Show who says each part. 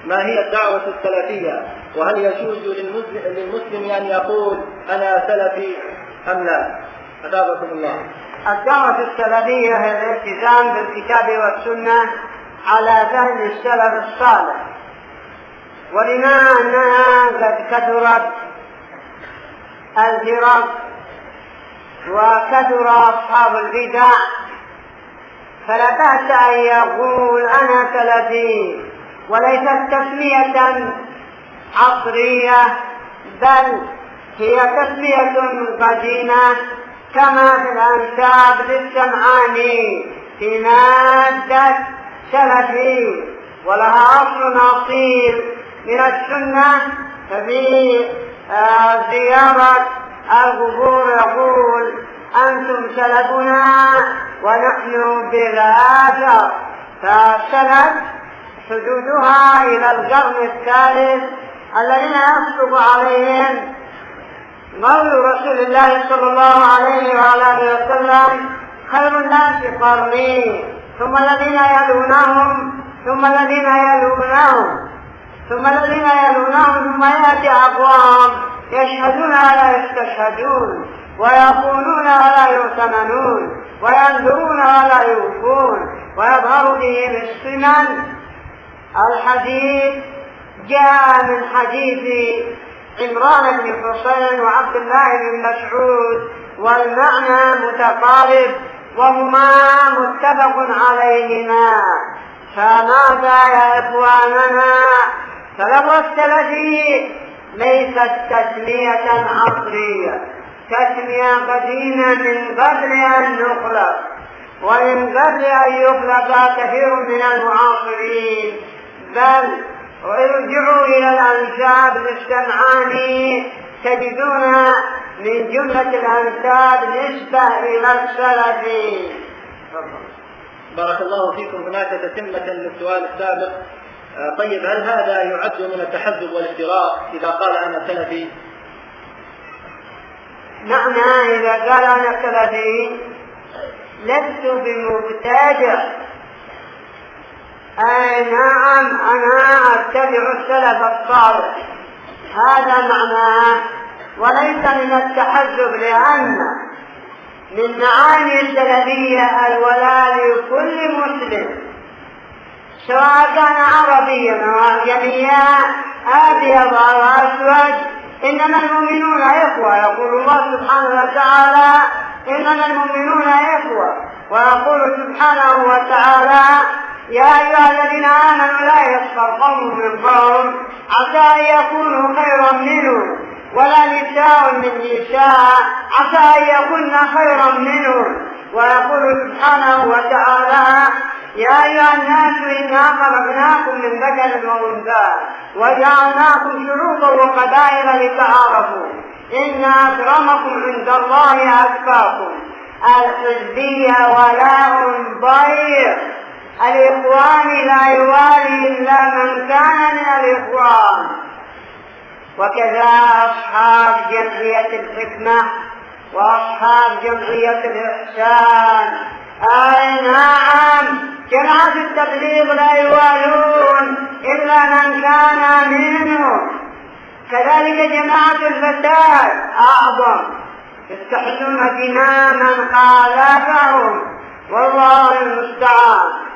Speaker 1: ما هي الدعوة السلفية؟ وهل يجوز للمسلم أن يقول أنا سلفي أم لا؟ أثابكم الله.
Speaker 2: الدعوة السلفية هي الالتزام بالكتاب والسنة على فهم السلف الصالح، ولما أنها قد كثرت الفرق وكثر أصحاب البدع، فلا بأس أن يقول أنا سلفي، وليست تسمية عصرية بل هي تسمية قديمة، كما في الأنساب للسمعاني في مادة سلفي، ولها أصل أصيل من السنة. ففي زيارة القبور يقول أنتم سلفنا ونحن بالآثار، فالسلف حدودها إلى القرن الثالث الذين يصدق عليهم قول رسول الله صلى الله عليه وآله وسلم خير الناس قرني ثم الذين يلونهم ثم الذين يلونهم ثم الذين يلونهم، ثم يأتي أقوام يشهدون ولا يستشهدون ويقولون ولا يؤتمنون وينذرون ولا يوفون ويظهر بهم السنن. الحديث جاء من حديث عمران بن حسين وعبد الله بن مسعود، والمعنى متقارب وهما متفق عليهما. فماذا يا إخواننا؟ فلفظ السلفي ليست تسمية عصرية، تسمية قديمة من قبل أن نخلق، ومن قبل أن يخلق كثير من المعاصرين، بل ارجعوا إلى الأنساب للسمعاني تجدون من جملة الأنساب نسبة إلى السلفي.
Speaker 1: بارك الله فيكم. هناك تتمة للسؤال السابق. طيب، هل هذا يعد من التحزب والافتراء إذا قال أنا سلفي؟
Speaker 2: نعم، إذا قال أنا سلفي لست بمبتدع. نعم، أنا أتبع السلف الصالح، هذا معناه، وليس من التحزب، لأن من معاني السلفية الولاء لكل مسلم سواء كان عربيا أو أعجميا أبيض أو أسود، إنما المؤمنون إخوة. يقول الله سبحانه وتعالى إنما المؤمنون إخوة، ويقول سبحانه وتعالى يا أيها الذين آمنوا لا يسخر قوم من قوم عسى أن يكونوا خيرا منهم ولا نساء من نساء عسى أن يكون خيرا منهم. ويقول سبحانه وتعالى يا أيها الناس إنا خلقناكم من ذكر وأنثى وجعلناكم شعوبا وقبائل لتعارفوا إن أكرمكم عند الله أتقاكم. الحزبية ولاء ضيق، الإخوان لا يوالي إلا من كان من الإخوان. وكذا أصحاب جمعية الحكمة وأصحاب جمعية الإحسان، نعم، جماعة التبليغ لا يوالون إلا من كان منهم. كذلك جماعة الفساد أعظم، يستحلون دماء من خالفهم، والله المستعان.